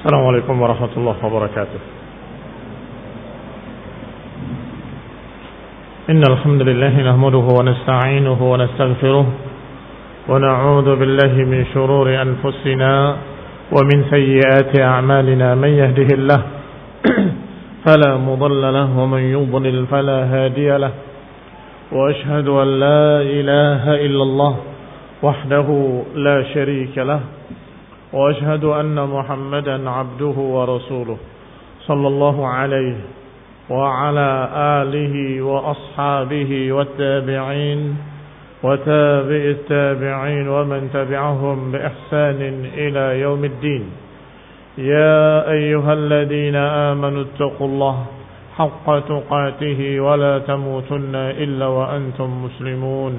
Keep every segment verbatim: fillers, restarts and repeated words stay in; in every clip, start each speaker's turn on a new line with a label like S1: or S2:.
S1: السلام عليكم ورحمة الله وبركاته. إن الحمد لله نحمده ونستعينه ونستغفره ونعوذ بالله من شرور أنفسنا ومن سيئات أعمالنا. من يهده الله فلا مضل له ومن يضلل فلا هادي له، وأشهد أن لا إله إلا الله وحده لا شريك له، وأشهد أن محمدا عبده ورسوله صلى الله عليه وعلى آله وأصحابه والتابعين وتابع التابعين ومن تبعهم بإحسان إلى يوم الدين. يا أيها الذين آمنوا اتقوا الله حق تقاته ولا تموتن إلا وأنتم مسلمون.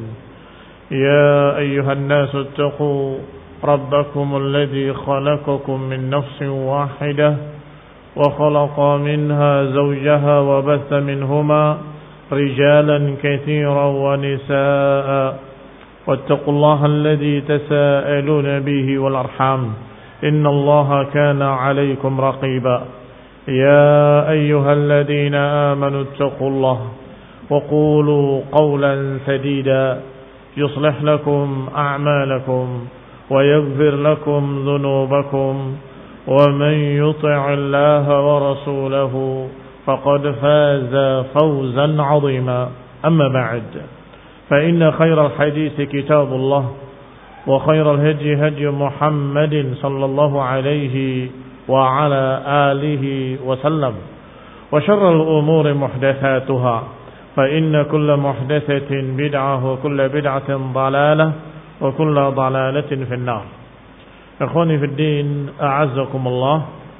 S1: يا أيها الناس اتقوا ربكم الذي خلقكم من نفس واحدة وخلق منها زوجها وبث منهما رجالا كثيرا ونساء، واتقوا الله الذي تساءلون به والأرحام إن الله كان عليكم رقيبا. يا أيها الذين آمنوا اتقوا الله وقولوا قولا سديدا يصلح لكم أعمالكم ويغفر لكم ذنوبكم، ومن يطع الله ورسوله فقد فاز فوزا عظيما. أما بعد، فإن خير الحديث كتاب الله، وخير الهدي هدي محمد صلى الله عليه وعلى آله وسلم، وشر الأمور محدثاتها، فإن كل محدثة بدعة وكل بدعة ضلالة وكل ضلالة في النار. Ikhwani fi din, a'azzakumullah.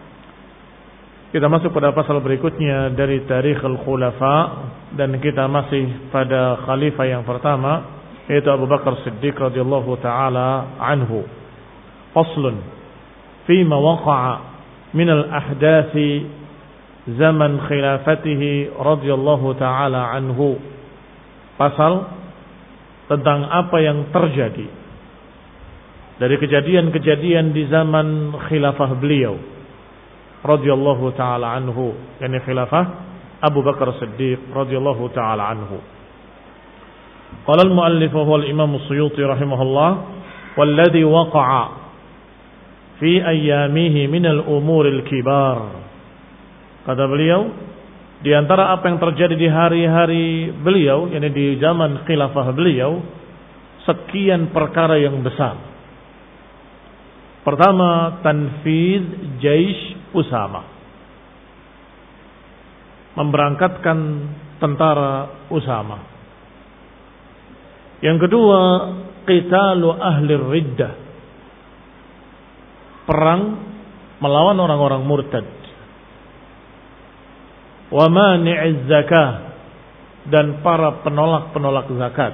S1: Kita masuk pada pasal berikutnya dari Tarikh al-Khulafa, dan kita masih pada khalifah yang pertama, yaitu Abu Bakar Siddiq radhiyallahu taala anhu. Faslun fi ma waqa'a min al-ahdathi zaman khilafatihi radhiyallahu taala anhu. Pasal tentang apa yang terjadi dari kejadian-kejadian di zaman khilafah beliau radhiyallahu taala anhu, yakni khilafah Abu Bakar Siddiq radhiyallahu taala anhu. Qala al-muallif huwa al-Imam as-Suyuti rahimahullah, walladhi waqa'a fi ayyamihi min al-umur al-kibar. Kata beliau, di antara apa yang terjadi di hari-hari beliau, yakni di zaman khilafah beliau, sekian perkara yang besar. Pertama, tanfidz jaish Usama, memberangkatkan tentara Usama. Yang kedua, qitalu ahli riddah, perang melawan orang-orang murtad. Wa mani'iz zakah, dan para penolak-penolak zakat.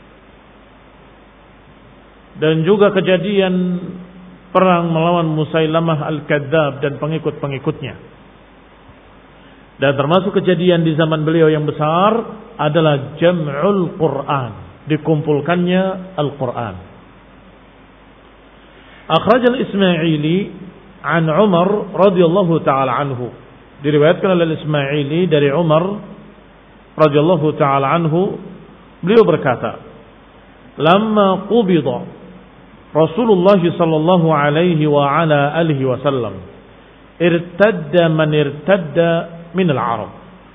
S1: Dan juga kejadian perang melawan Musailamah al-Kadzab dan pengikut-pengikutnya. Dan termasuk kejadian di zaman beliau yang besar adalah jam'ul Qur'an, dikumpulkannya Al-Qur'an. Akhraj al-Ismaili an Umar radhiyallahu ta'ala anhu, diriwayatkan oleh Ismaili dari Umar radhiyallahu taala anhu, beliau berkata, "Lamma qubida Rasulullah sallallahu alaihi wa ala alihi wasallam, irtadda man irtadda min al-Arab."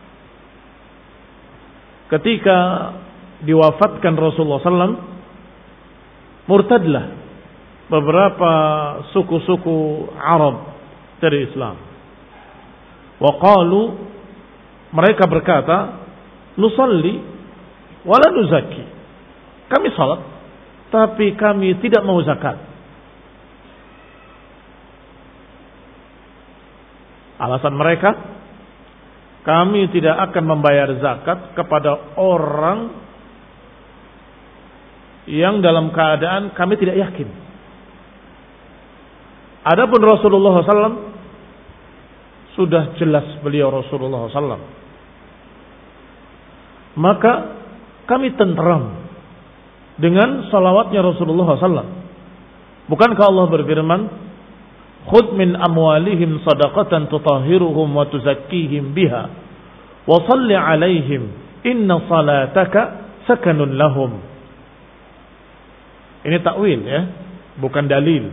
S1: Ketika diwafatkan Rasulullah sallallahu alaihi wasallam, murtadlah beberapa suku-suku Arab dari Islam. Waqalu, mereka berkata, nusalli wala nuzaki, kami salat tapi kami tidak mau zakat. Alasan mereka, kami tidak akan membayar zakat kepada orang yang dalam keadaan kami tidak yakin. Adapun Rasulullah sallallahu alaihi wasallam, sudah jelas beliau Rasulullah sallallahu alaihi wasallam, maka kami tenteram dengan salawatnya Rasulullah sallallahu alaihi wasallam. Bukankah Allah berfirman, khudh min amwalihim shadaqatan tutahhiruhum wa tuzakkihim biha wa shalli 'alaihim inna salataka sakanun lahum. Ini takwil ya, bukan dalil.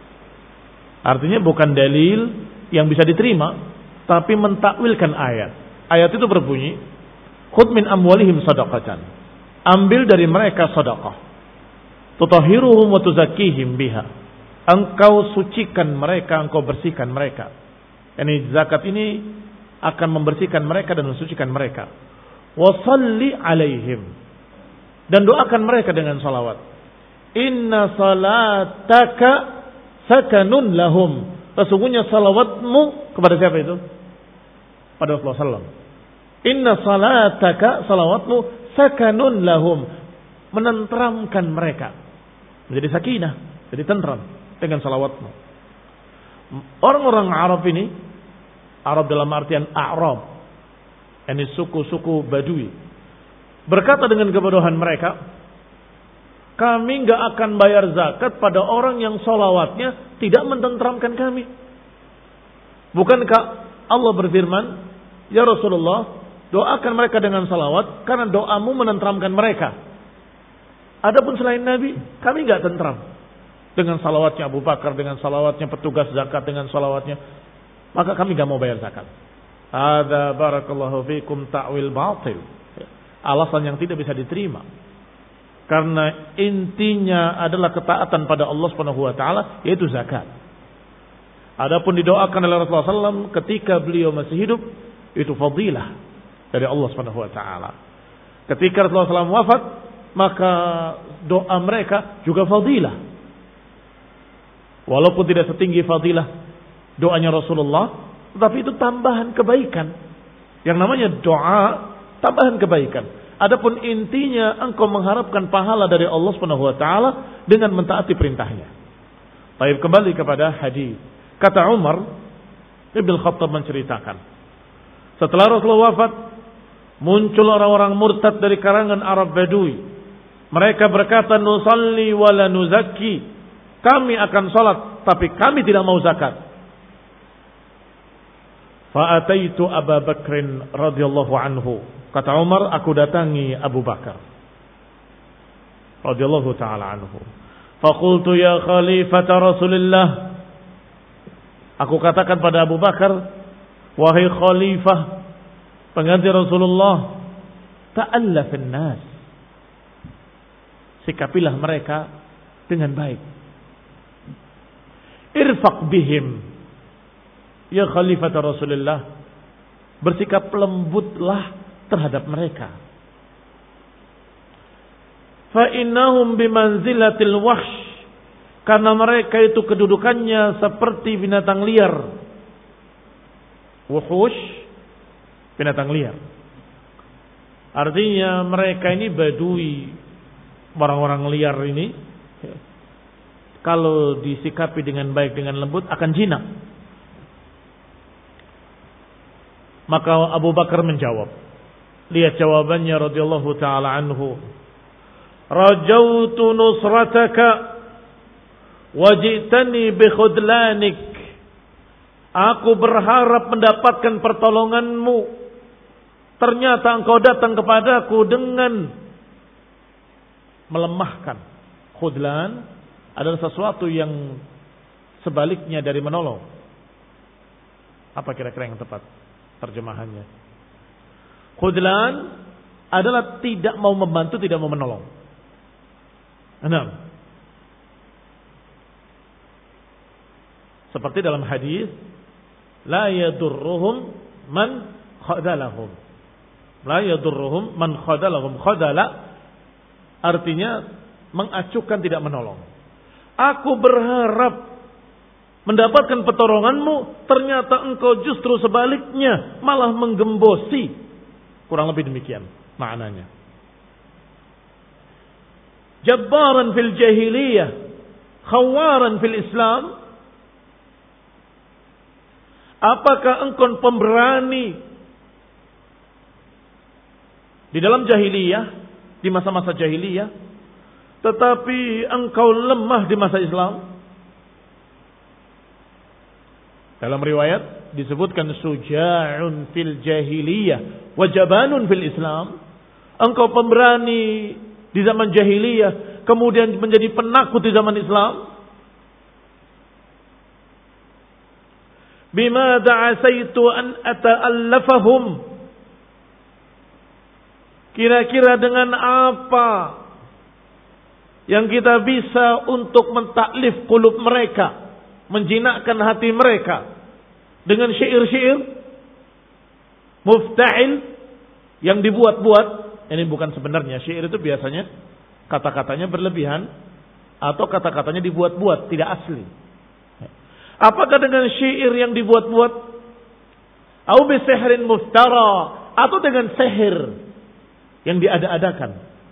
S1: Artinya bukan dalil yang bisa diterima, tapi mentakwilkan ayat. Ayat itu berbunyi, khudh min amwalihim shadaqatan. Ambil dari mereka sedekah. Tutahhiruhum wa tuzakkihim biha. Engkau sucikan mereka, engkau bersihkan mereka. Yani zakat ini akan membersihkan mereka dan mensucikan mereka. Wa shalli 'alaihim. Dan doakan mereka dengan salawat. Inna salataka sakanun lahum. Sesungguhnya salawatmu kepada siapa itu? Pada Rasulullah sallallahu alaihi wasallam. Inna salataka, salawatmu sakanun lahum, menenteramkan mereka, menjadi sakinah, jadi tentram dengan salawatmu. Orang-orang Arab ini, Arab dalam artian A'rab, ini suku-suku Badui, berkata dengan kebodohan mereka, kami enggak akan bayar zakat pada orang yang salawatnya tidak mententeramkan kami. Bukankah Allah berfirman, ya Rasulullah, doakan mereka dengan salawat karena doamu menenteramkan mereka. Adapun selain Nabi, kami enggak tentram dengan salawatnya Abu Bakar, dengan salawatnya petugas zakat, dengan salawatnya, maka kami enggak mau bayar zakat. Ada barakallahu fikum ta'wil batil. Alasan yang tidak bisa diterima. Karena intinya adalah ketaatan pada Allah Subhanahu wa taala, yaitu zakat. Adapun didoakan oleh Rasulullah sallallahu alaihi wasallam ketika beliau masih hidup, itu fadilah dari Allah Subhanahu wa taala. Ketika Rasulullah sallallahu alaihi wasallam wafat, maka doa mereka juga fadilah. Walaupun tidak setinggi fadilah doanya Rasulullah, tetapi itu tambahan kebaikan. Yang namanya doa tambahan kebaikan. Adapun intinya engkau mengharapkan pahala dari Allah Subhanahu wa taala dengan mentaati perintahnya. Baik, kembali kepada hadis. Kata Umar Ibn Khattab menceritakan, setelah Rasulullah wafat, muncul orang-orang murtad dari kalangan Arab Badui. Mereka berkata, nusalli wa la nuzakki. Kami akan salat, tapi kami tidak mau zakat. Fa ataitu Abu Bakr radhiyallahu anhu. Kata Umar, aku datangi Abu Bakar radhiyallahu taala anhu. Fa qultu ya khalifata Rasulillah. Aku katakan pada Abu Bakar, wahai khalifah pengganti Rasulullah, ta'allafin nas. Sikapilah mereka dengan baik. Irfaq bihim. Ya khalifat Rasulullah, bersikap lembutlah terhadap mereka. Fa innahum bimanzilatil wahsh. Karena mereka itu kedudukannya seperti binatang liar. Wuhush, binatang liar. Artinya mereka ini badui, orang-orang liar ini, kalau disikapi dengan baik, dengan lembut, akan jinak. Maka Abu Bakar menjawab. Lihat jawabannya radhiyallahu ta'ala anhu. Rajautu nusrataka wajitani bikhudlanik. Aku berharap mendapatkan pertolonganmu. Ternyata engkau datang kepadaku dengan melemahkan. Khudlan adalah sesuatu yang sebaliknya dari menolong. Apa kira-kira yang tepat terjemahannya? Khudlan adalah tidak mau membantu, tidak mau menolong. Enam. Seperti dalam hadis, la yadurruhum man khadalahum. La yadurruhum man khadalahum. Khadala artinya mengacuhkan, tidak menolong. Aku berharap mendapatkan pertolonganmu, ternyata engkau justru sebaliknya, malah menggembosi. Kurang lebih demikian maknanya. Jabbaran fil jahiliyah, khawaran fil Islam. Apakah engkau pemberani di dalam jahiliyah, di masa-masa jahiliyah, tetapi engkau lemah di masa Islam? Dalam riwayat disebutkan suja'un fil jahiliyah wa jabanun fil Islam. Engkau pemberani di zaman jahiliyah, kemudian menjadi penakut di zaman Islam. Bima da'asaitu an ata'allafahum. Kira-kira dengan apa yang kita bisa untuk mentaklif qulub mereka, menjinakkan hati mereka dengan syair-syair mufta'il yang dibuat-buat. Ini bukan sebenarnya syair, itu biasanya kata-katanya berlebihan atau kata-katanya dibuat-buat, tidak asli. Apakah dengan syair yang dibuat-buat, au bi sihrin muftara, atau dengan sihir yang diada-adakan?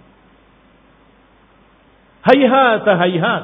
S1: Hayhat hayhat.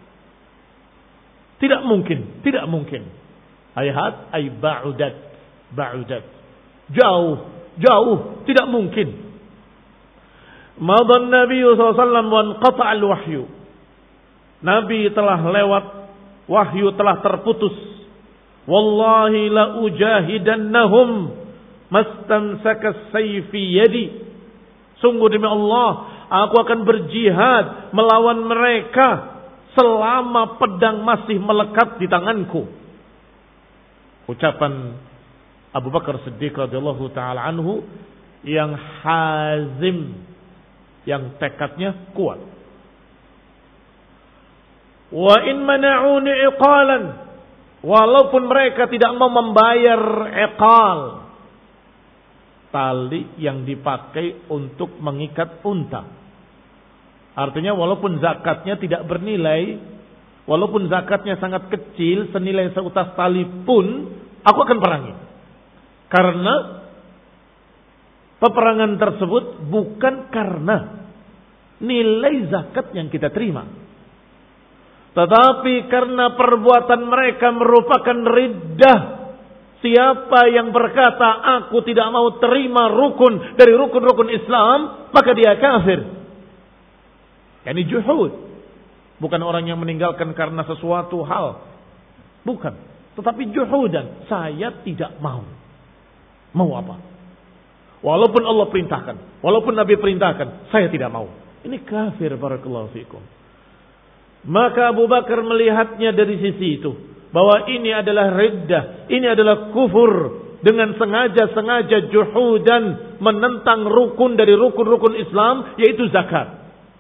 S1: Tidak mungkin, tidak mungkin. Hayhat ay ba'udat, ba'udat. Jauh, jauh, tidak mungkin. Madan Nabi sallallahu alaihi wasallam wa anqata'al wahyu. Nabi telah lewat, wahyu telah terputus. Wallahi la ujahidannahum mastamsaka sayfi yadi. Sungguh demi Allah, aku akan berjihad melawan mereka selama pedang masih melekat di tanganku. Ucapan Abu Bakar Siddiq radhiyallahu taala anhu yang hazim, yang tekadnya kuat. Wa in mana'uni iqalan, walaupun mereka tidak mau membayar iqal, tali yang dipakai untuk mengikat unta. Artinya walaupun zakatnya tidak bernilai, walaupun zakatnya sangat kecil, senilai seutas tali pun, aku akan perangi. Karena peperangan tersebut bukan karena nilai zakat yang kita terima, tetapi karena perbuatan mereka merupakan riddah. Siapa yang berkata aku tidak mau terima rukun dari rukun-rukun Islam, maka dia kafir. Yani juhud. Bukan orang yang meninggalkan karena sesuatu hal, bukan, tetapi juhudan. Saya tidak mau. Mau apa? Walaupun Allah perintahkan, walaupun Nabi perintahkan, saya tidak mau. Ini kafir, barakallahu fikum. Maka Abu Bakar melihatnya dari sisi itu, bahwa ini adalah riddah, ini adalah kufur, dengan sengaja-sengaja juhudan, menentang rukun dari rukun-rukun Islam, yaitu zakat.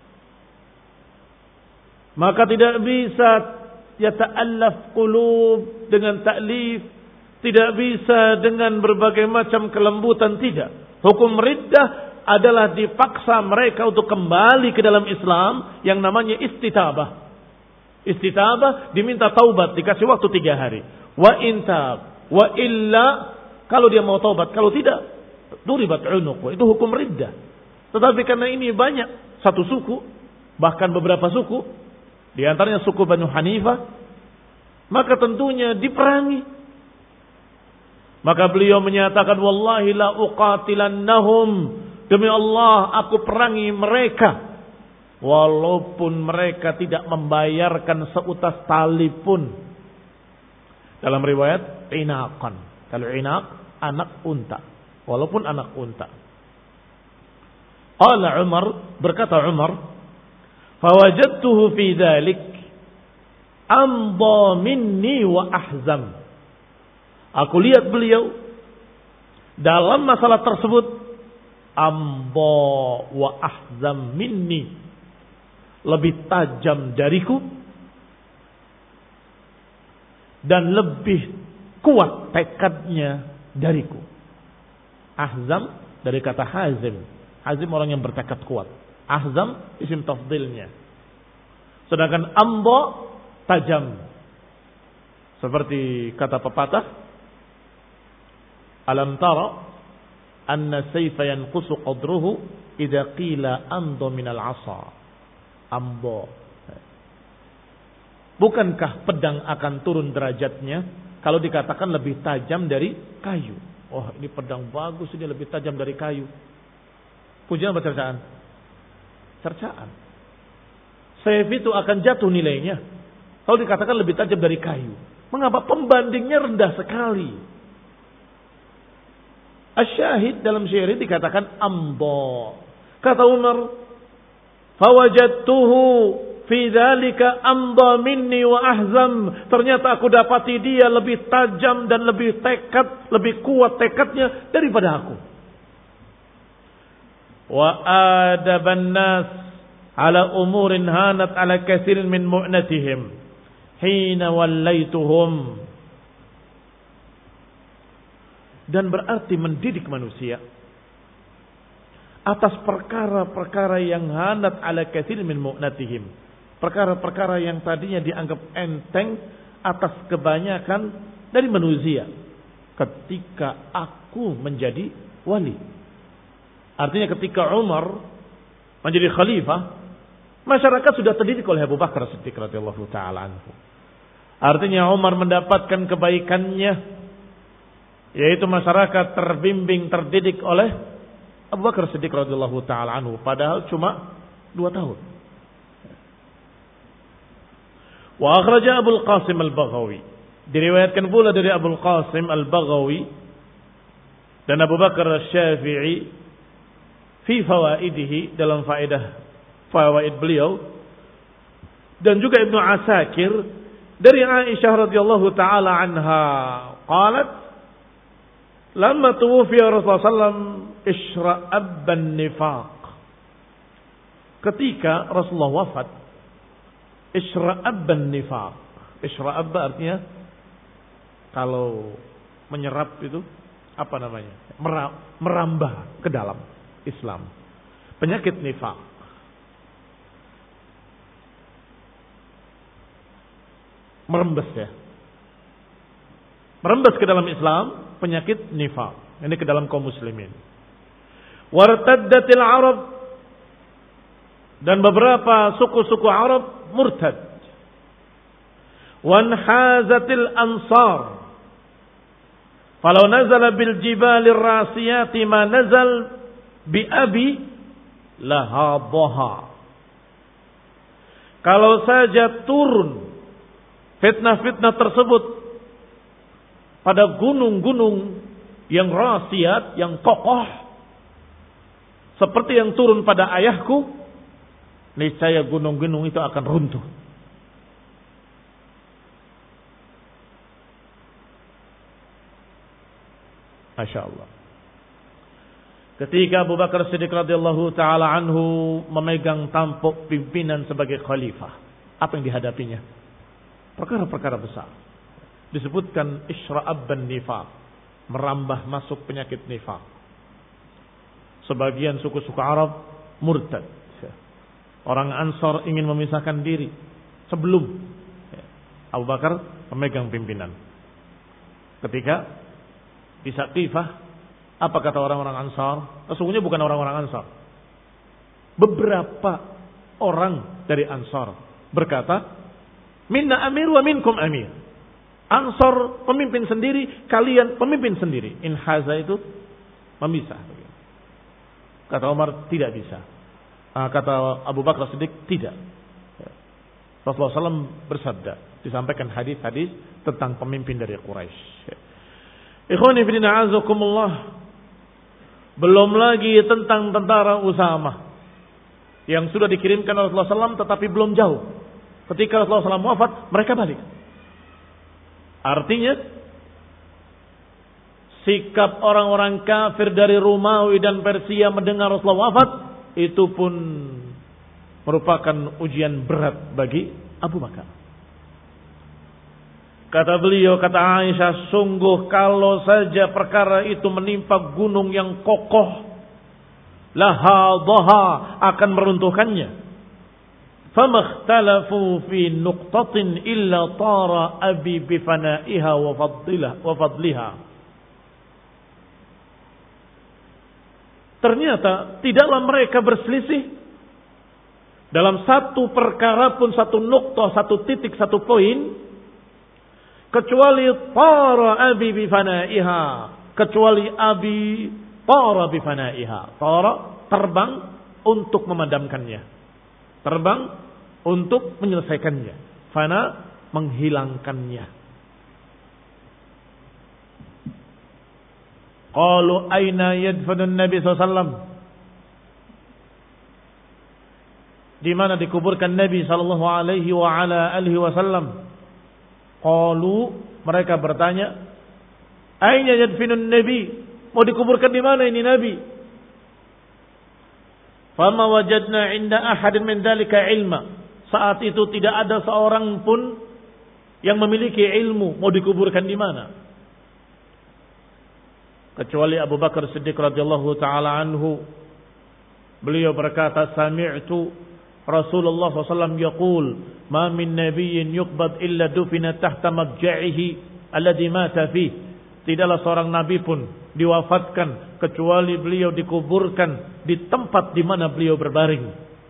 S1: Maka tidak bisa yata'allaf qulub dengan ta'lif, tidak bisa dengan berbagai macam kelembutan, tidak. Hukum riddah adalah dipaksa mereka untuk kembali ke dalam Islam yang namanya istitabah. Istitabah diminta taubat, dikasih waktu tiga hari. Wa intab, wa illa, kalau dia mau taubat, kalau tidak, duribat unuq. Itu hukum riddah. Tetapi karena ini banyak, satu suku, bahkan beberapa suku, di antaranya suku Banu Hanifah, maka tentunya diperangi. Maka beliau menyatakan, wallahi la uqatilannahum, demi Allah aku perangi mereka, walaupun mereka tidak membayarkan seutas tali pun. Dalam riwayat inaqan, kalau inaq anak unta, walaupun anak unta. Qala Umar, berkata Umar, fawajadtuhu fi dzalik amdha minni wa ahzam. Aku lihat beliau dalam masalah tersebut amdha wa ahzam minni, lebih tajam dariku dan lebih kuat tekadnya dariku. Ahzam dari kata hazim. Hazim orang yang bertekad kuat. Ahzam isim tafdilnya. Sedangkan amdha tajam. Seperti kata pepatah, alam tara anna sayfa yanqusu qadruhu idza qila amdha minal 'asa. Amdha. Bukankah pedang akan turun derajatnya kalau dikatakan lebih tajam dari kayu? Oh, ini pedang bagus, ini lebih tajam dari kayu. Pujian apa cercaan? Cercaan. Sayf itu akan jatuh nilainya kalau dikatakan lebih tajam dari kayu. Mengapa? Pembandingnya rendah sekali. Asy-syahid dalam syair ini dikatakan amdha. Kata Umar, fawajadtuhu fi dzalika amdha minni wa ahzam. Ternyata aku dapati dia lebih tajam dan lebih tekad, lebih kuat tekadnya daripada aku. Wa adaban nas ala umurin hanat ala katsirin min mu'natihim hina wallaituhum. Dan berarti mendidik manusia atas perkara-perkara yang hanat ala katsirin min mu'natihim. Perkara-perkara yang tadinya dianggap enteng atas kebanyakan dari manusia ketika aku menjadi wali. Artinya ketika Umar menjadi khalifah, masyarakat sudah terdidik oleh Abu Bakar Siddiq radhiyallahu taala anhu. Artinya Umar mendapatkan kebaikannya, yaitu masyarakat terbimbing, terdidik oleh Abu Bakar Siddiq radhiyallahu taala anhu, padahal cuma dua tahun. Wa akhraja Abu Qasim Al-Baghawi, diriwayatkan pula dari Abu Qasim Al-Baghawi dan Abu Bakar Asy-Syafi'i fi fawaidihi, dalam faedah fawaid beliau, dan juga Ibnu Asakir dari Aisyah radhiyallahu taala anha qalat lamma tuwfiya Rasulullah sallallahu alaihi wasallam ishra'abban nifaq. Ketika Rasulullah wafat, ishra'abban nifaq. Ishra'abba artinya kalau menyerap itu apa namanya? Merambah ke dalam Islam. Penyakit nifaq. Merembes ya. Merembes ke dalam Islam, penyakit nifaq. Ini ke dalam kaum muslimin. Wartaddatil Arab, dan beberapa suku-suku Arab murtad. Wanhazatil Ansar. Falau nazala bil jibalir rasiyati ma nazal bi abi lahadhaha. Kalau saja turun fitnah-fitnah tersebut pada gunung-gunung yang rasiyat, yang kokoh, seperti yang turun pada ayahku, niscaya gunung-gunung itu akan runtuh. Masya Allah. Ketika Abu Bakar Siddiq radhiyallahu taala anhu memegang tampuk pimpinan sebagai khalifah, apa yang dihadapinya? Perkara-perkara besar. Disebutkan ishra'abban nifaq, merambah masuk penyakit nifaq. Sebagian suku-suku Arab murtad. Orang Ansar ingin memisahkan diri sebelum Abu Bakar memegang pimpinan. Ketika di Saqifah, apa kata orang-orang Ansar? Sesungguhnya bukan orang-orang Ansar. Beberapa orang dari Ansar berkata, minna amir wa minkum amir. Ansar pemimpin sendiri, kalian pemimpin sendiri. Inhaza itu memisah. Kata Umar, tidak bisa. Kata Abu Bakar Siddiq, tidak. Rasulullah shallallahu alaihi wasallam bersabda, disampaikan hadis-hadis tentang pemimpin dari Quraisy. Ikhwani fillah azakumullah. Belum lagi tentang tentara Usama yang sudah dikirimkan Rasulullah shallallahu alaihi wasallam tetapi belum jauh. Ketika Rasulullah shallallahu alaihi wasallam wafat, mereka balik. Artinya sikap orang-orang kafir dari Romawi dan Persia mendengar Rasulullah wafat itu pun merupakan ujian berat bagi Abu Bakar. Kata beliau, kata Aisyah, sungguh kalau saja perkara itu menimpa gunung yang kokoh, lahadhaha, akan meruntuhkannya. Famakhtalafu fi nuqtatin illa tara abi bifana'iha wa fadliha wa fadliha. Ternyata tidaklah mereka berselisih dalam satu perkara pun, satu nuqtah, satu titik, satu poin, kecuali tara abi bifana'iha, kecuali abi tara bifana'iha. Tara terbang untuk memadamkannya, terbang untuk menyelesaikannya. Fana menghilangkannya. Qalu aina yadfanun Nabi sallallahu alaihi wasallam? Di mana dikuburkan Nabi sallallahu alaihi wa ala alihi wasallam? Qalu, mereka bertanya, aina yadfinun Nabi? Mau dikuburkan di mana ini Nabi? Fama wajadna inda ahadin min dzalika ilma. Saat itu tidak ada seorang pun yang memiliki ilmu mau dikuburkan di mana, kecuali Abu Bakar Siddiq radhiyallahu taala anhu. Beliau berkata, sami'tu Rasulullah sallallahu alaihi wasallam yaqul, ma min nabiyyin yuqbad illa dufina tahta madja'ihi alladhi mata fih. Tidaklah seorang nabi pun diwafatkan kecuali beliau dikuburkan di tempat di mana beliau berbaring,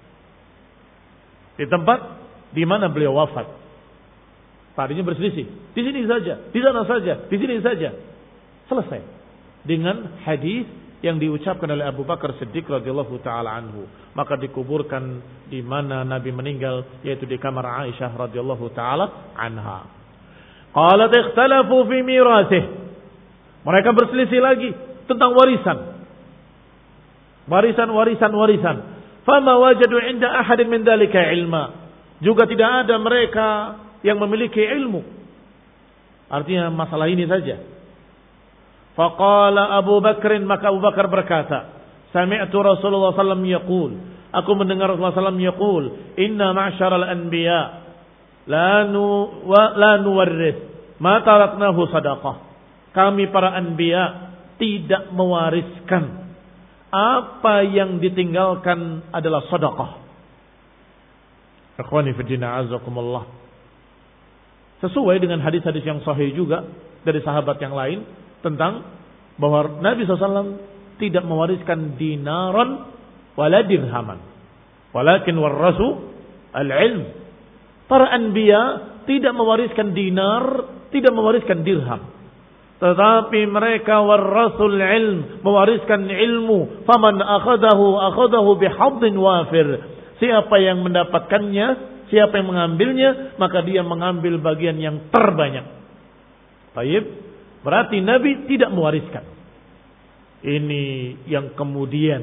S1: di tempat di mana beliau wafat. Tadinya berselisih, di sini saja, di sana saja, di sini saja. Selesai dengan hadis yang diucapkan oleh Abu Bakar Siddiq radhiyallahu taala anhu. Maka dikuburkan di mana Nabi meninggal, yaitu di kamar Aisyah radhiyallahu taala anha. Qalat ikhtalafu fi mirathih. Mereka berselisih lagi tentang warisan. Warisan, warisan, warisan. Fama wajadu inda ahadin min dzalika ilma. Juga tidak ada mereka yang memiliki ilmu. Artinya masalah ini saja. Faqala Abu Bakr, maka Abu Bakar berkata, sami'tu Rasulullah sallallahu alaihi wasallam yaqul, aku mendengar Rasulullah sallallahu alaihi wasallam yaqul, inna ma'syaral anbiya la nu wa la nuwarrith ma taraknahu sadaqah. Kami para anbiya tidak mewariskan, apa yang ditinggalkan adalah sedekah. Ikhwani fi din, azakumullah. Sesuai dengan hadis-hadis yang sahih juga dari sahabat yang lain tentang bahwa Nabi sallallahu alaihi wasallam tidak mewariskan dinaran wala dirhaman, walakin warasu al-ilm. Para anbiya tidak mewariskan dinar, tidak mewariskan dirham, tetapi mereka warasul ilm, mewariskan ilmu. Faman akhadahu akhadahu bihadin wafir. Siapa yang mendapatkannya, siapa yang mengambilnya, maka dia mengambil bagian yang terbanyak. Baik, berarti Nabi tidak mewariskan. Ini yang kemudian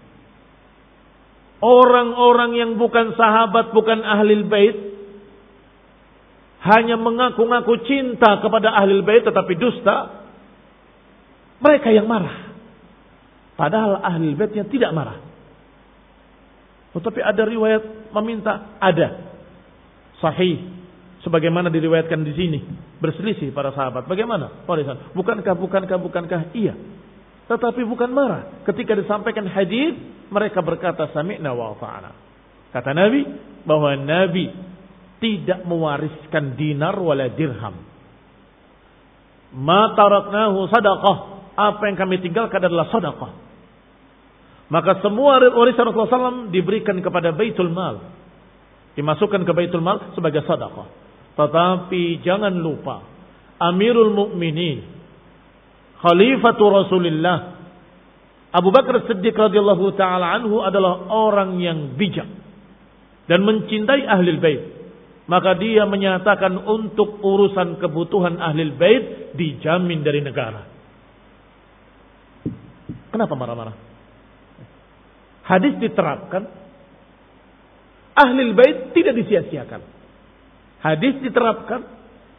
S1: orang-orang yang bukan sahabat, bukan ahlul bait, hanya mengaku-ngaku cinta kepada ahlul bait tetapi dusta, mereka yang marah. Padahal ahlul baitnya tidak marah. Tetapi ada riwayat meminta, ada sahih sebagaimana diriwayatkan di sini, berselisih para sahabat. Bagaimana warisan? Bukankah bukankah bukankah iya? Tetapi bukan marah. Ketika disampaikan hadis, mereka berkata sami'na wa ata'na. Kata Nabi bahwa Nabi tidak mewariskan dinar wala dirham. Ma taraknahu sadaqah. Apa yang kami tinggalkan adalah sedekah. Maka semua warisan Rasulullah sallallahu alaihi wasallam diberikan kepada Baitul Mal, dimasukkan ke Baitul Mal sebagai sedekah. Tetapi jangan lupa, Amirul Mukminin, Khalifatu Rasulullah, Abu Bakar Siddiq radhiyallahu taala anhu adalah orang yang bijak dan mencintai ahlul bait. Maka dia menyatakan untuk urusan kebutuhan ahlul bait dijamin dari negara. Kenapa marah-marah? Hadis diterapkan, ahlul bait tidak disia-siakan. Hadis diterapkan,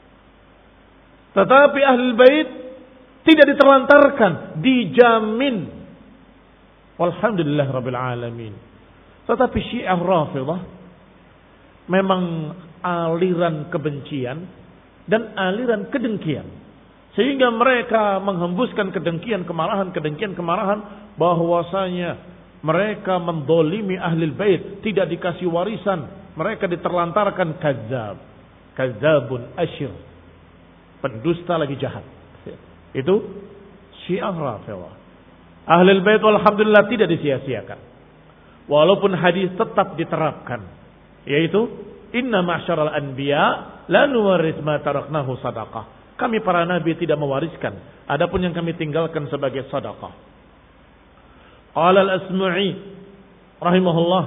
S1: tetapi ahlul bait tidak diterlantarkan, dijamin. Walhamdulillah rabbil alamin. Tetapi Syiah Rafidah memang aliran kebencian dan aliran kedengkian, sehingga mereka menghembuskan kedengkian, kemarahan, kedengkian, kemarahan bahwasanya mereka mendolimi ahlul bait, tidak dikasih warisan, mereka diterlantarkan. Kadzab, kadzabun asyir, pendusta lagi jahat. Itu Syiah Rafidah. Ahlul bait alhamdulillah tidak disia-siakan, walaupun hadis tetap diterapkan, yaitu inna ma'syaral anbiya la nuwarris ma taraknahu sadaqah. Kami para nabi tidak mewariskan, adapun yang kami tinggalkan sebagai sedekah. Qala al-Asma'i rahimahullah,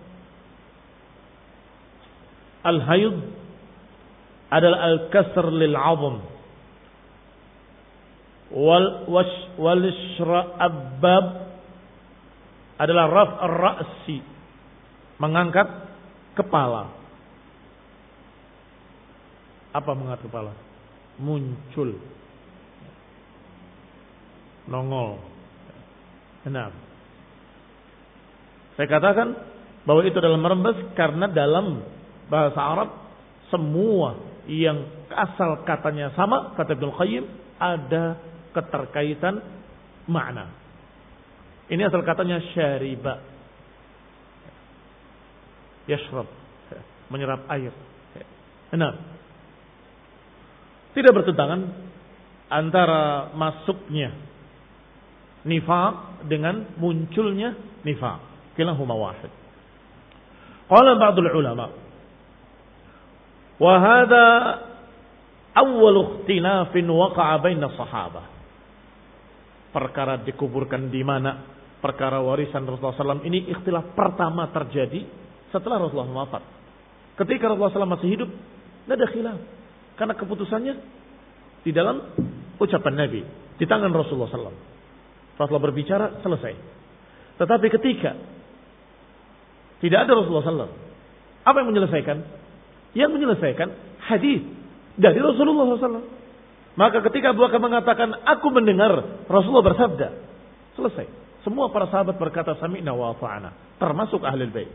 S1: al-hayd adalah al-kasr lil 'azm Wal wash wal ishra'abbab adalah raf' ar-ra'si, mengangkat kepala. Apa mengangkat kepala? Muncul, nongol. Nah, saya katakan bahwa itu adalah merembes karena dalam bahasa Arab semua yang asal katanya sama, kata Ibnu Qayyim, ada keterkaitan makna. Ini asal katanya syariba, yashrab, menyerap air. Nah, tidak bertentangan antara masuknya nifaq dengan munculnya nifaq. Kilahuma wahid. Qala ba'dul ulama, wa hadha awwal ikhtilafin waqa'a baina sahabah. Perkara dikuburkan di mana, perkara warisan Rasulullah sallallahu alaihi wasallam ini ikhtilaf pertama terjadi setelah Rasulullah wafat. Ketika Rasulullah sallallahu alaihi wasallam masih hidup, tidak ada khilaf. Karena keputusannya di dalam ucapan Nabi, di tangan Rasulullah sallallahu alaihi wasallam. Rasulullah berbicara, selesai. Tetapi ketika tidak ada Rasulullah sallallahu alaihi wasallam, apa yang menyelesaikan? Yang menyelesaikan hadis dari Rasulullah sallallahu alaihi wasallam. Maka ketika Abu Bakar mengatakan, aku mendengar Rasulullah bersabda, selesai. Semua para sahabat berkata, sami'na wa ata'na, termasuk ahli bait.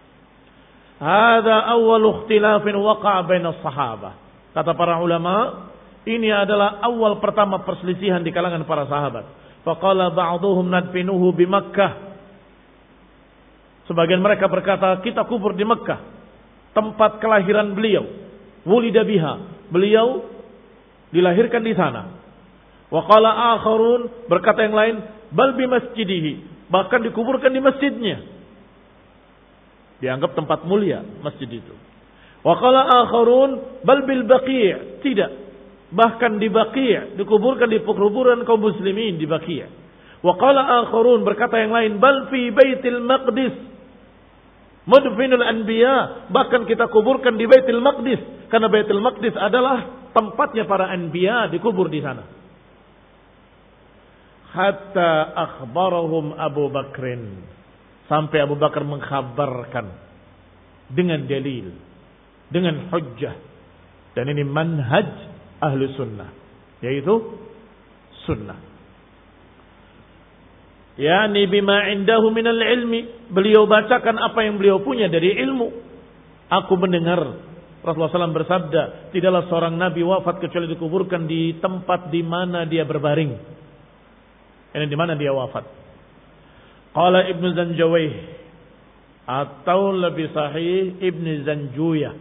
S1: Hadza awwal ikhtilafin waqa'a baina sahabah. Kata para ulama, ini adalah awal pertama perselisihan di kalangan para sahabat. Faqala ba'dhuhum nadfinuhu bi Makkah. Sebagian mereka berkata, kita kubur di Makkah, tempat kelahiran beliau. Wulida biha, beliau dilahirkan di sana. Wa qala akharun, berkata yang lain, bal bi masjidihi, bahkan dikuburkan di masjidnya. Dianggap tempat mulia masjid itu. Wa qala akharun bal bil Baqi', tidak, bahkan di Baqi', dikuburkan di kuburan kaum muslimin di Baqi'. Wa qala akharun, berkata yang lain, bal fi Baitul Maqdis madfinul anbiya, bahkan kita kuburkan di Baitul Maqdis, karena Baitul Maqdis adalah tempatnya para anbiya dikubur di sana. Hatta akhbarahum Abu Bakrin, sampai Abu Bakar mengkhabarkan dengan dalil, dengan hujjah, dan ini manhaj ahlu sunnah, yaitu sunnah. Yani bima indahu minal ilmi, beliau bacakan apa yang beliau punya dari ilmu. Aku mendengar Rasulullah sallallahu alaihi wasallam bersabda, tidaklah seorang nabi wafat kecuali dikuburkan di tempat di mana dia berbaring. Ini di mana dia wafat. Qala Ibnu Zanjawayh, atau lebih sahih Ibnu Zanjuyah.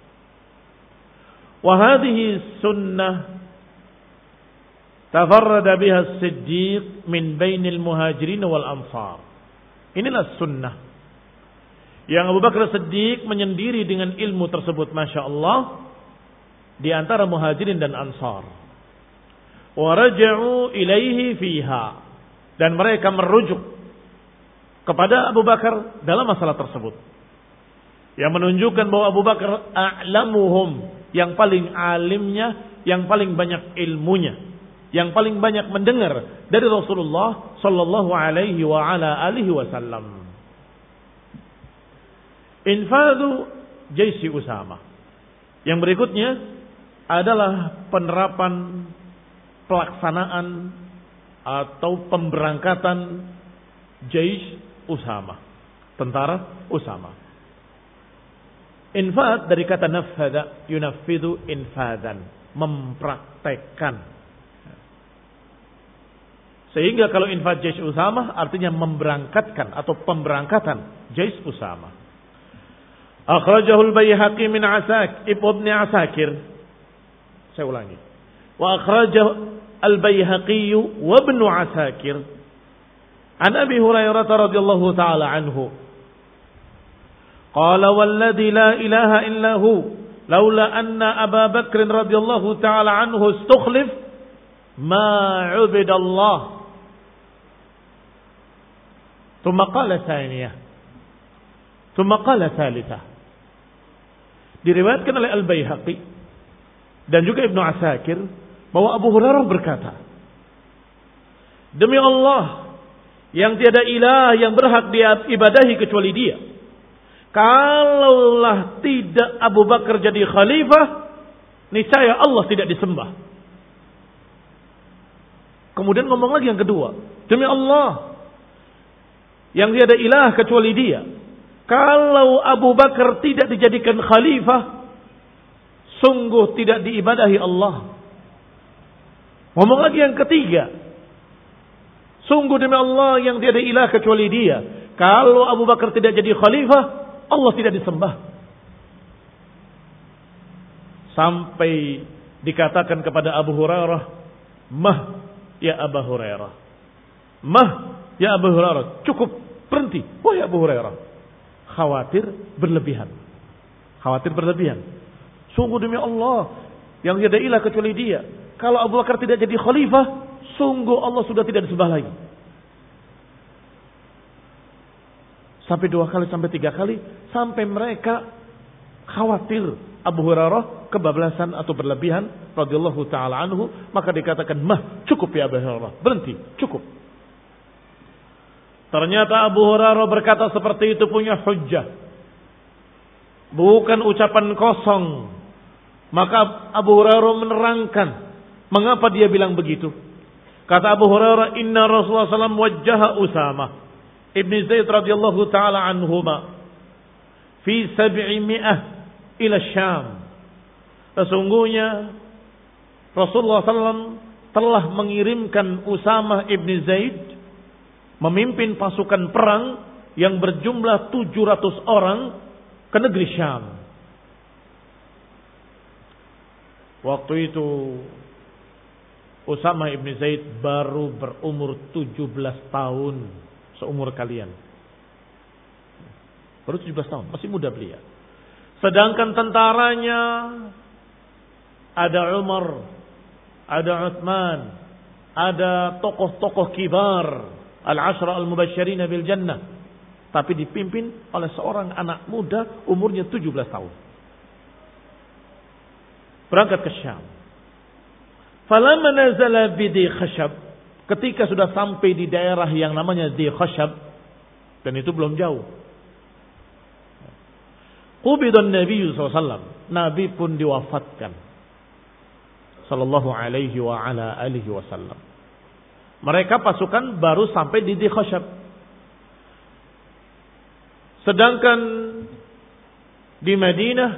S1: Wa hadhihi sunnah tafarrada biha as-Siddiq min bainil muhajirin wal ansar. Inilah sunnah yang Abu Bakar Siddiq menyendiri dengan ilmu tersebut, Masya Allah, di antara muhajirin dan ansar. Wa raja'u ilaihi fiha, dan mereka merujuk kepada Abu Bakar dalam masalah tersebut, yang menunjukkan bahwa Abu Bakar a'lamuhum, yang paling alimnya, yang paling banyak ilmunya, yang paling banyak mendengar dari Rasulullah sallallahu alaihi wa ala alihi wasallam. Infadu Jaisi Usama. Yang berikutnya adalah penerapan pelaksanaan atau pemberangkatan Jais Usama, tentara Usama. Infad dari kata nafada, yunafidu infadan, mempraktekkan. Sehingga kalau infad Jais Usama artinya memberangkatkan atau pemberangkatan Jais Usama. Akhrajahu al-Baihaqi min Asak Ibn Asakir. Saya ulangi. Wa akhrajahu al-Baihaqi wa Ibn Asakir an Abi Hurairah radhiyallahu taala anhu. Qala walladhi la ilaha illa hu laula anna Abu Bakr radhiyallahu taala anhu istukhlif ma 'ubida Allah. Thumma qala thaniyah. Thumma qala thalithah. Diriwayatkan oleh Al-Baihaqi dan juga Ibnu Asakir bahwa Abu Hurairah berkata, demi Allah yang tiada ilah yang berhak diibadahi kecuali Dia. Kalaulah tidak Abu Bakar jadi khalifah, niscaya Allah tidak disembah. Kemudian ngomong lagi yang kedua, demi Allah yang tiada ilah kecuali Dia. Kalau Abu Bakar tidak dijadikan khalifah, sungguh tidak diibadahi Allah. Ngomong lagi yang ketiga, sungguh demi Allah yang tiada ilah kecuali Dia. Kalau Abu Bakar tidak jadi khalifah, Allah tidak disembah. Sampai dikatakan kepada Abu Hurairah, "Mah ya Abu Hurairah. Mah ya Abu Hurairah. Cukup, berhenti. Wahai Abu Hurairah." Khawatir berlebihan. Khawatir berlebihan. Sungguh demi Allah yang tiada ilah kecuali Dia. Kalau Abu Bakar tidak jadi khalifah, sungguh Allah sudah tidak disembah lagi. Sampai dua kali, sampai tiga kali, sampai mereka khawatir Abu Hurairah kebablasan atau berlebihan radhiyallahu taala anhu, maka dikatakan, "Mah, cukup ya Abu Hurairah, berhenti, cukup." Ternyata Abu Hurairah berkata seperti itu punya hujjah, bukan ucapan kosong. Maka Abu Hurairah menerangkan mengapa dia bilang begitu. Kata Abu Hurairah, "Inna Rasulullah sallallahu alaihi wasallam wajjaha Usama ibn Zaid radhiyallahu taala anhuma fi sab'imi'ah ila Syam." Sesungguhnya Rasulullah sallallahu alaihi wasallam telah mengirimkan Usama ibn Zaid memimpin pasukan perang yang berjumlah tujuh ratus orang ke negeri Syam. Waktu itu Usama ibn Zaid baru berumur tujuh belas tahun, seumur kalian. Baru tujuh belas tahun, masih muda beliau. Sedangkan tentaranya ada Umar, ada Utsman, ada tokoh-tokoh kibar Al-Ashra Al-Mubasysyirin bil Jannah, tapi dipimpin oleh seorang anak muda umurnya tujuh belas tahun. Berangkat ke Syam. Falamma nazala bi Dhi Khashab, ketika sudah sampai di daerah yang namanya Dhi Khashab, dan itu belum jauh, qubidan Nabi sallallahu alaihi wasallam, Nabi pun diwafatkan sallallahu alaihi wa ala alihi wasallam. Mereka pasukan baru sampai di Dhi Khashab. Sedangkan di Madinah,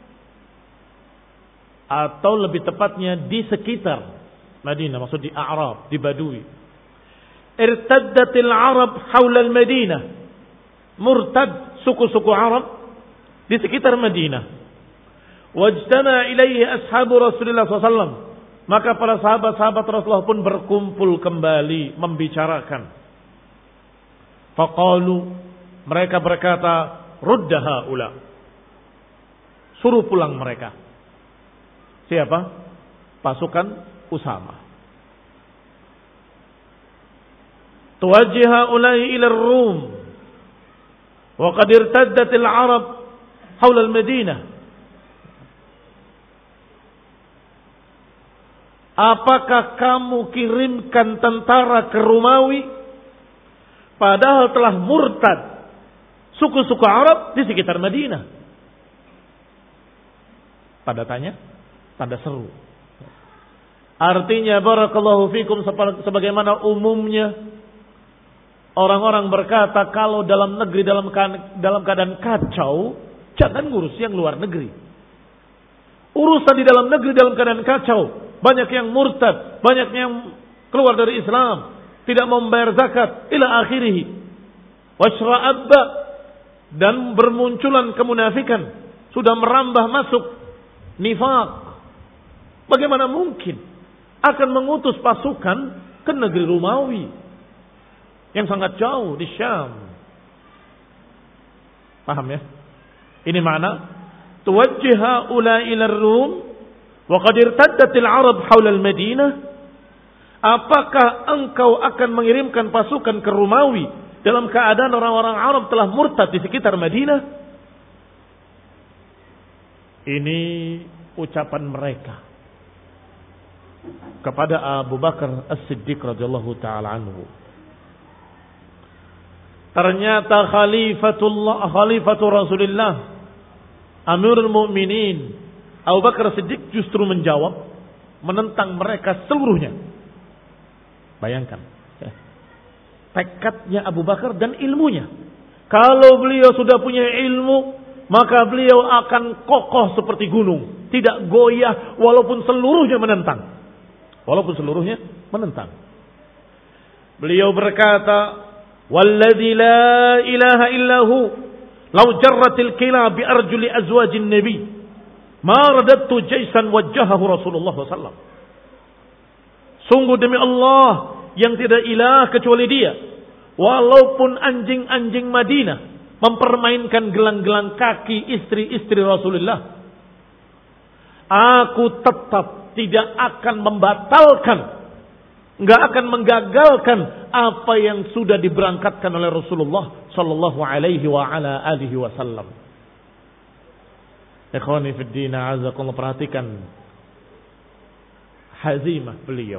S1: atau lebih tepatnya di sekitar Madinah, maksud di A'rab, di Badui, irtaddatil Arab haula al-Madinah. Murtad suku-suku Arab di sekitar Madinah. Wajtama ilaihi ashabu Rasulullah sallallahu alaihi wasallam. Maka para sahabat-sahabat Rasulullah pun berkumpul kembali membicarakan. Faqalu, mereka berkata, "Rudda haula." Suruh pulang mereka. Siapa? Pasukan Usama. Tuwajjih haula'i ila ar-Rum. Wa qad irtaddat al-Arab haula al-Madinah. Apakah kamu kirimkan tentara ke Romawi padahal telah murtad suku-suku Arab di sekitar Madinah? Tanda tanya, tanda seru. Artinya barakallahu fikum, sebagaimana umumnya orang-orang berkata kalau dalam negeri dalam dalam keadaan kacau, jangan ngurus yang luar negeri. Urusan di dalam negeri dalam keadaan kacau, banyak yang murtad, banyak yang keluar dari Islam, tidak membayar zakat, ila akhirih. Washra'abba, dan bermunculan kemunafikan, sudah merambah masuk nifaq. Bagaimana mungkin akan mengutus pasukan ke negeri Romawi yang sangat jauh di Syam? Paham ya? Ini makna tuwajjih haula ila ar-Rum wa qad irtaddat al-Arab haula al-Madinah. Apakah engkau akan mengirimkan pasukan ke Romawi dalam keadaan orang-orang Arab telah murtad di sekitar Madinah? Ini ucapan mereka. kepada Abu Bakar As-Siddiq radhiyallahu taala anhu. Ternyata khalifatullah, khalifatu Rasulullah, Amirul Mukminin Abu Bakar As-Siddiq justru menjawab, menentang mereka seluruhnya. Bayangkan ya, tekadnya Abu Bakar dan ilmunya. Kalau beliau sudah punya ilmu, maka beliau akan kokoh seperti gunung, tidak goyah walaupun seluruhnya menentang. Walaupun seluruhnya menentang. Beliau berkata, "Walladzi la ilaha illahu, law jarratil kilab bi arjuli azwajin nabi, ma radattu jaisan wajjahahu Rasulullah sallallahu alaihi wasallam." Sungguh demi Allah yang tidak ilah kecuali Dia, walaupun anjing-anjing Madinah mempermainkan gelang-gelang kaki istri-istri Rasulullah, aku tetap tidak akan membatalkan, enggak akan menggagalkan apa yang sudah diberangkatkan oleh Rasulullah sallallahu alaihi wa ala alihi wasallam. Ikhwani fid din, azakumullah, perhatikan hazimah beliau.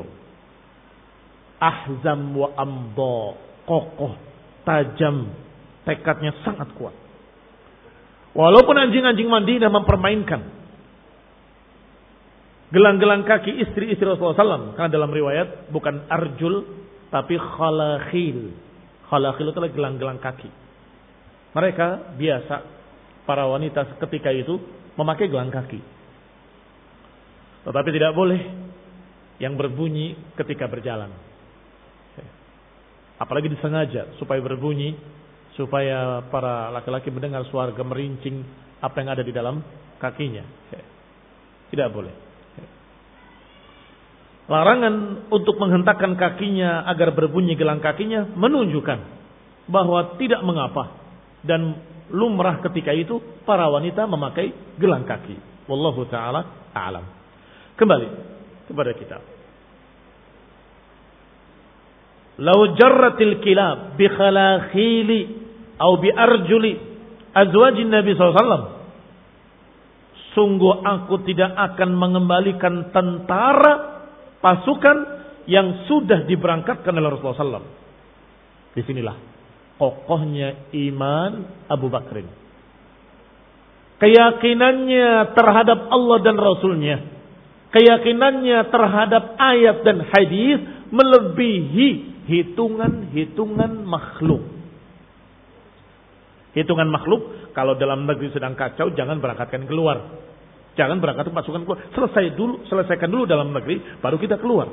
S1: Ahzam wa amdha, kokoh, tajam, tekadnya sangat kuat. Walaupun anjing-anjing Madinah mempermainkan gelang-gelang kaki istri-istri Rasulullah sallallahu alaihi wasallam, karena dalam riwayat bukan arjul tapi khalakhil. Khalakhil itu adalah gelang-gelang kaki. Mereka biasa, para wanita ketika itu memakai gelang kaki. Tetapi tidak boleh yang berbunyi ketika berjalan. Apalagi disengaja supaya berbunyi, supaya para laki-laki mendengar suara gemerincing apa yang ada di dalam kakinya. Tidak boleh. Larangan untuk menghentakkan kakinya agar berbunyi gelang kakinya menunjukkan bahwa tidak mengapa dan lumrah ketika itu para wanita memakai gelang kaki. Wallahu taala a'lam. Kembali kepada kita. Lau jarratil kilab bi khalakhili atau bi arjuli azwajin Nabi sallallahu alaihi wasallam, sungguh aku tidak akan mengembalikan tentara pasukan yang sudah diberangkatkan oleh Rasulullah sallallahu alaihi wasallam. Disinilah kokohnya iman Abu Bakrin. Keyakinannya terhadap Allah dan Rasulnya, keyakinannya terhadap ayat dan hadis melebihi hitungan-hitungan makhluk. Hitungan makhluk, kalau dalam negeri sedang kacau, jangan berangkatkan keluar. Jangan berangkat pasukan keluar. Selesai dulu, selesaikan dulu dalam negeri, baru kita keluar.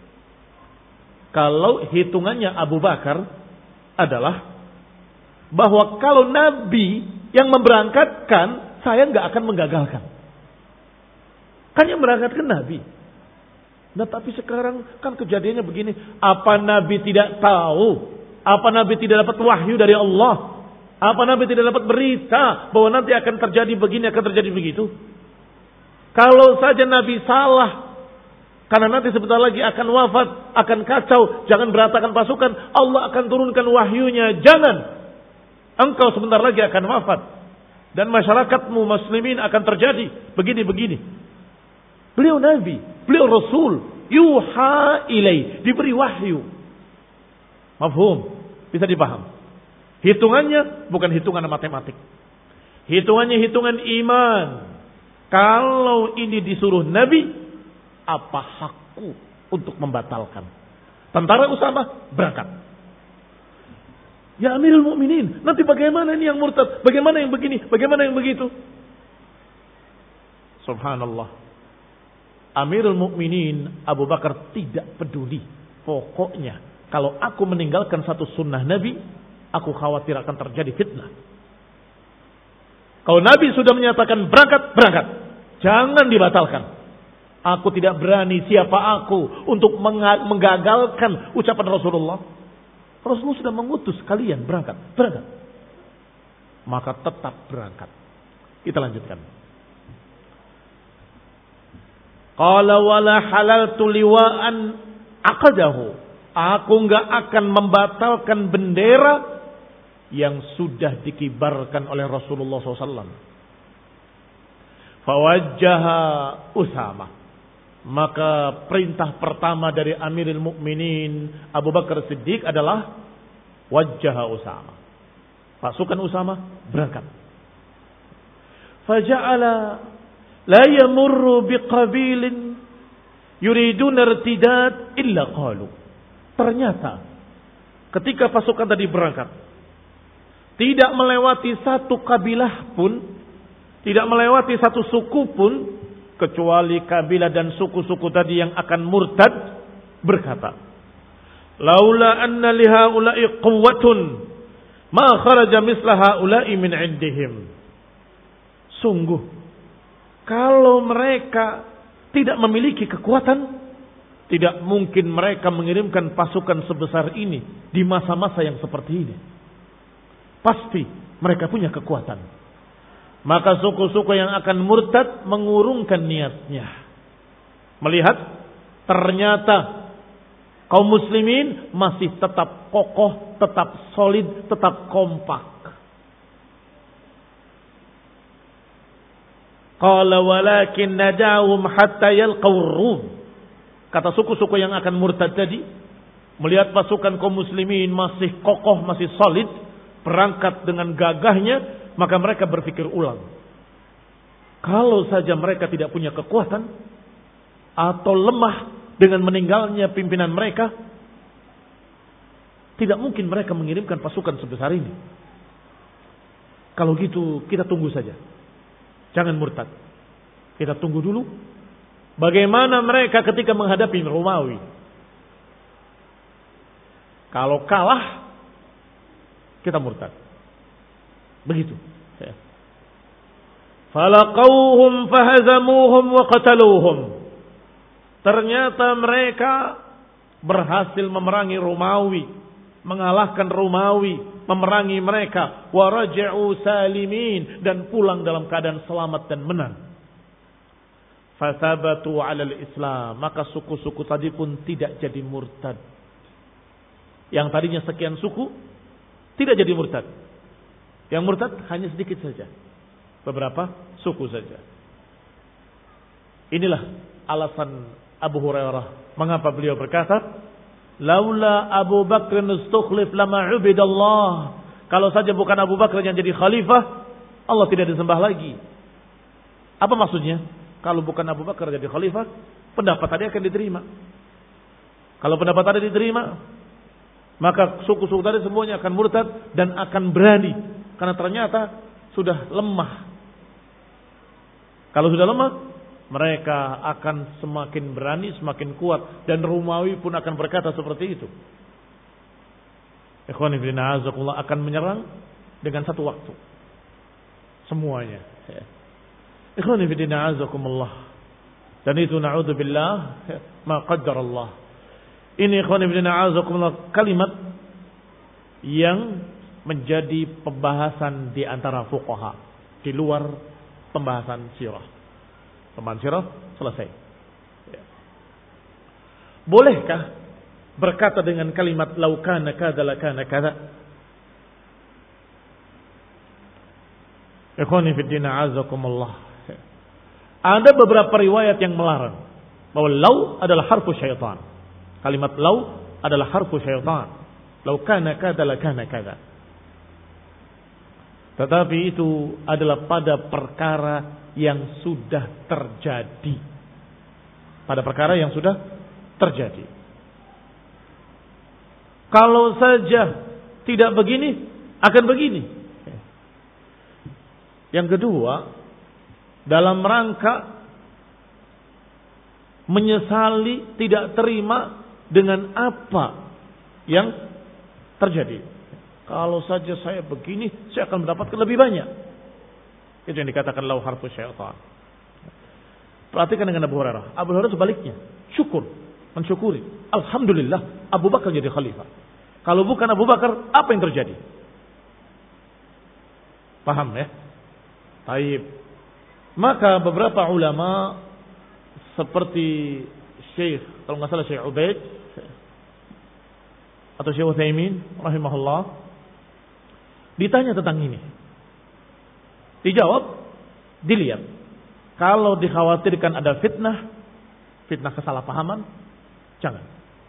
S1: Kalau hitungannya Abu Bakar adalah bahwa kalau Nabi yang memberangkatkan, saya nggak akan menggagalkan. Kan yang berangkatkan Nabi. Nah tapi sekarang kan kejadiannya begini. Apa Nabi tidak tahu? Apa Nabi tidak dapat wahyu dari Allah? Apa Nabi tidak dapat berita bahwa nanti akan terjadi begini, akan terjadi begitu? Kalau saja Nabi salah, karena nanti sebentar lagi akan wafat, akan kacau, jangan berantakan pasukan, Allah akan turunkan wahyunya, jangan. Engkau sebentar lagi akan wafat. Dan masyarakatmu muslimin akan terjadi begini-begini. Beliau Nabi, beliau Rasul, yuha ilai, diberi wahyu. Mafhum, bisa dipaham. Hitungannya bukan hitungan matematik. Hitungannya hitungan iman. Kalau ini disuruh Nabi, apa hakku untuk membatalkan? Tentara Usamah berangkat. Ya Amirul Mukminin, nanti bagaimana ini yang murtad? Bagaimana yang begini? Bagaimana yang begitu? Subhanallah. Amirul Mukminin Abu Bakar tidak peduli. Pokoknya kalau aku meninggalkan satu sunnah Nabi, aku khawatir akan terjadi fitnah. Kalau Nabi sudah menyatakan berangkat, berangkat. Jangan dibatalkan. Aku tidak berani, siapa aku untuk menggagalkan ucapan Rasulullah. Rasulullah sudah mengutus kalian berangkat, berangkat. Maka tetap berangkat. Kita lanjutkan. Qala wala halaltu liwa'an aqadahu. Aku enggak akan membatalkan bendera yang sudah dikibarkan oleh Rasulullah shallallahu alaihi wasallam. Fawajjaha Usamah. Maka perintah pertama dari Amirul Mukminin Abu Bakar Siddiq adalah wajjaha Usama. Pasukan Usama berangkat. Faja'ala la yamurru biqabilin yuriduna irtidad illa qalu. Ternyata ketika pasukan tadi berangkat, tidak melewati satu kabilah pun, tidak melewati satu suku pun, kecuali kabilah dan suku-suku tadi yang akan murtad berkata, laula anna lihaula'i quwwatun ma kharaja misla haula'i min indihim. Sungguh, kalau mereka tidak memiliki kekuatan, tidak mungkin mereka mengirimkan pasukan sebesar ini di masa-masa yang seperti ini. Pasti mereka punya kekuatan. Maka suku-suku yang akan murtad mengurungkan niatnya. Melihat ternyata kaum muslimin masih tetap kokoh, tetap solid, tetap kompak. Qala walakin nadawum hatta yalqaw ar-rum. Kata suku-suku yang akan murtad tadi, melihat pasukan kaum muslimin masih kokoh, masih solid, berangkat dengan gagahnya, maka mereka berpikir ulang. Kalau saja mereka tidak punya kekuatan atau lemah dengan meninggalnya pimpinan mereka, tidak mungkin mereka mengirimkan pasukan sebesar ini. Kalau gitu kita tunggu saja. Jangan murtad. Kita tunggu dulu bagaimana mereka ketika menghadapi Romawi. Kalau kalah, kita murtad. Begitu. Falaqauhum fahazamuhum wa qataluhum. Ternyata mereka berhasil memerangi Romawi, mengalahkan Romawi, memerangi mereka, wa raja'u salimin, dan pulang dalam keadaan selamat dan menang. Fathabatu 'alal Islam, maka suku-suku tadi pun tidak jadi murtad. Yang tadinya sekian suku tidak jadi murtad. Yang murtad hanya sedikit saja, beberapa suku saja. Inilah alasan Abu Hurairah mengapa beliau berkata, laula Abu Bakr istukhlif lama ubidallah. Kalau saja bukan Abu Bakar yang jadi khalifah, Allah tidak disembah lagi. Apa maksudnya? Kalau bukan Abu Bakar jadi khalifah, pendapat tadi akan diterima. Kalau pendapat tadi diterima, maka suku-suku tadi semuanya akan murtad dan akan berani, karena ternyata sudah lemah. Kalau sudah lemah, mereka akan semakin berani, semakin kuat, dan Romawi pun akan berkata seperti itu. Ikhwani fillah azakumullah, akan menyerang dengan satu waktu semuanya. Ikhwani fillah azakumullah, dan itu na'udzubillah ma qaddarallah. Ini ikhwani fillah azakumullah kalimat yang menjadi pembahasan di antara fuqaha di luar pembahasan sirah. Pembahasan sirah selesai. Bolehkah berkata dengan kalimat lau kana kada la kana kada? Ikhwani fi din a'azakumullah. Ada beberapa riwayat yang melarang bahwa lau adalah harfu syaitan. Kalimat lau adalah harfu syaitan. Lau kana kada la kana kada. Tetapi itu adalah pada perkara yang sudah terjadi. Pada perkara yang sudah terjadi. Kalau saja tidak begini, akan begini. Yang kedua, dalam rangka menyesali tidak terima dengan apa yang terjadi. Kalau saja saya begini, saya akan mendapatkan lebih banyak. Itu yang dikatakan lau harfu syaitan. Perhatikan dengan Abu Hurairah. Abu Hurairah sebaliknya, syukur, mensyukuri. Alhamdulillah, Abu Bakar jadi khalifah. Kalau bukan Abu Bakar, apa yang terjadi? Paham ya? Taib. Maka beberapa ulama seperti Syekh, kalau nggak salah Syekh Ubaid atau Syekh Utsaimin rahimahullah, ditanya tentang ini. Dijawab, dilihat. Kalau dikhawatirkan ada fitnah, fitnah kesalahpahaman, jangan.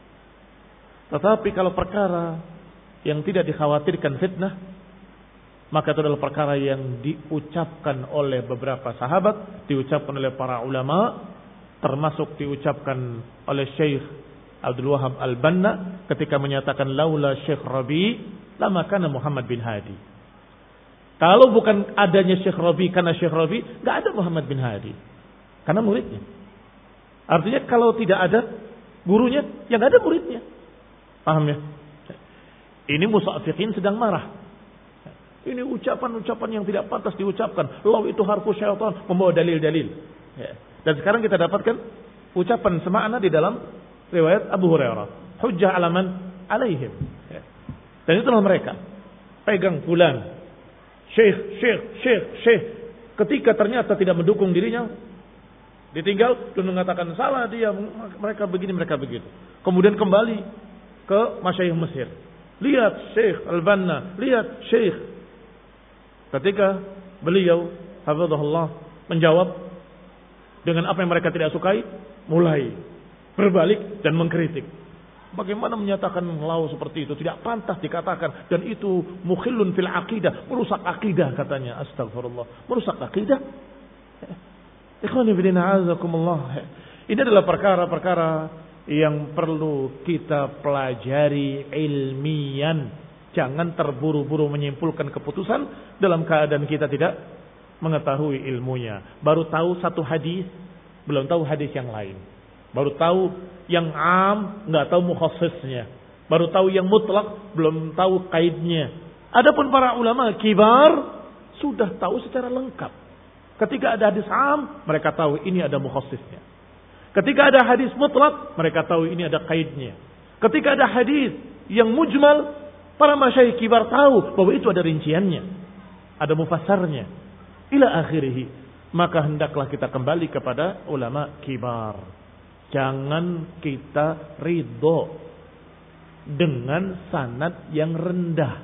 S1: Tetapi kalau perkara yang tidak dikhawatirkan fitnah, maka itu adalah perkara yang diucapkan oleh beberapa sahabat, diucapkan oleh para ulama, termasuk diucapkan oleh Syekh Abdul Wahab Al-Banna ketika menyatakan laula Syekh Rabi lama kana Muhammad bin Hadi. Kalau bukan adanya Syekh Rabi karena Syekh Rabi, enggak ada Muhammad bin Hadi. Karena muridnya. Artinya kalau tidak ada gurunya, yang ada muridnya. Paham ya? Ini musafiqin sedang marah. Ini ucapan-ucapan yang tidak pantas diucapkan. Law itu harfu syaitan, membawa dalil-dalil. Ya. Dan sekarang kita dapatkan ucapan semakna di dalam riwayat Abu Hurairah. Hujjah alaman alaihim. Ya. Dan itulah mereka. Pegang fulan. Syekh, syekh, syekh, syekh. Ketika ternyata tidak mendukung dirinya, ditinggal dan mengatakan salah dia, mereka begini, mereka begitu. Kemudian kembali ke masyayikh Mesir. Lihat Syekh Al-Banna, lihat Syekh. Ketika beliau hafizahullah menjawab dengan apa yang mereka tidak sukai, mulai berbalik dan mengkritik. Bagaimana menyatakan lau seperti itu tidak pantas dikatakan, dan itu mukhillun fil aqidah, merusak akidah katanya. Astagfirullah, merusak akidah. Ikhwani fillah azakumullah. Ini adalah perkara-perkara yang perlu kita pelajari ilmian. Jangan terburu-buru menyimpulkan keputusan dalam keadaan kita tidak mengetahui ilmunya. Baru tahu satu hadis, belum tahu hadis yang lain. Baru tahu yang am, nggak tahu mukhassisnya. Baru tahu yang mutlak, belum tahu kaidnya. Adapun para ulama kibar sudah tahu secara lengkap. Ketika ada hadis am, mereka tahu ini ada mukhassisnya. Ketika ada hadis mutlak, mereka tahu ini ada kaidnya. Ketika ada hadis yang mujmal, para masyayikh kibar tahu bahwa itu ada rinciannya, ada mufassarnya, ila akhirih. Maka hendaklah kita kembali kepada ulama kibar. Jangan kita ridho dengan sanad yang rendah.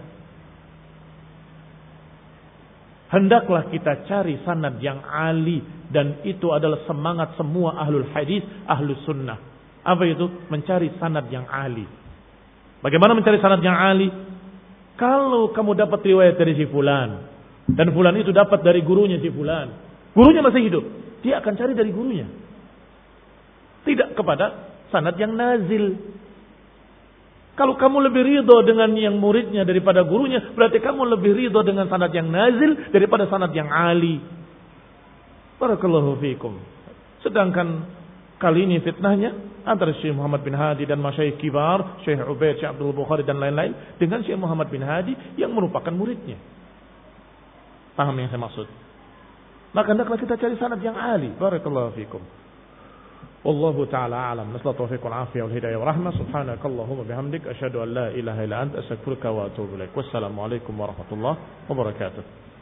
S1: Hendaklah kita cari sanad yang ali, dan itu adalah semangat semua ahlul hadis, ahlus sunnah. Apa itu? Mencari sanad yang ali. Bagaimana mencari sanad yang ali? Kalau kamu dapat riwayat dari si fulan, dan fulan itu dapat dari gurunya si fulan, gurunya masih hidup, dia akan cari dari gurunya, tidak kepada sanad yang nazil. Kalau kamu lebih ridho dengan yang muridnya daripada gurunya, berarti kamu lebih ridho dengan sanad yang nazil daripada sanad yang ali. Barakallahu fiikum. Sedangkan kali ini fitnahnya antara Syekh Muhammad bin Hadi dan masyayikh kibar, Syekh Ubaid, Syekh Abdul Bukhari dan lain-lain, dengan Syekh Muhammad bin Hadi yang merupakan muridnya. Paham yang saya maksud? Maka hendaklah kita cari sanad yang ali. Barakallahu fiikum. Wallahu ta'ala a'lam. Nasallahu taufiq wal afiyah wal hidayah wa rahmah. Subhanakallahumma bihamdik asyhadu an la ilaha illa anta astaghfiruka wa atubu ilaik. Wassalamu alaikum warahmatullahi wabarakatuh.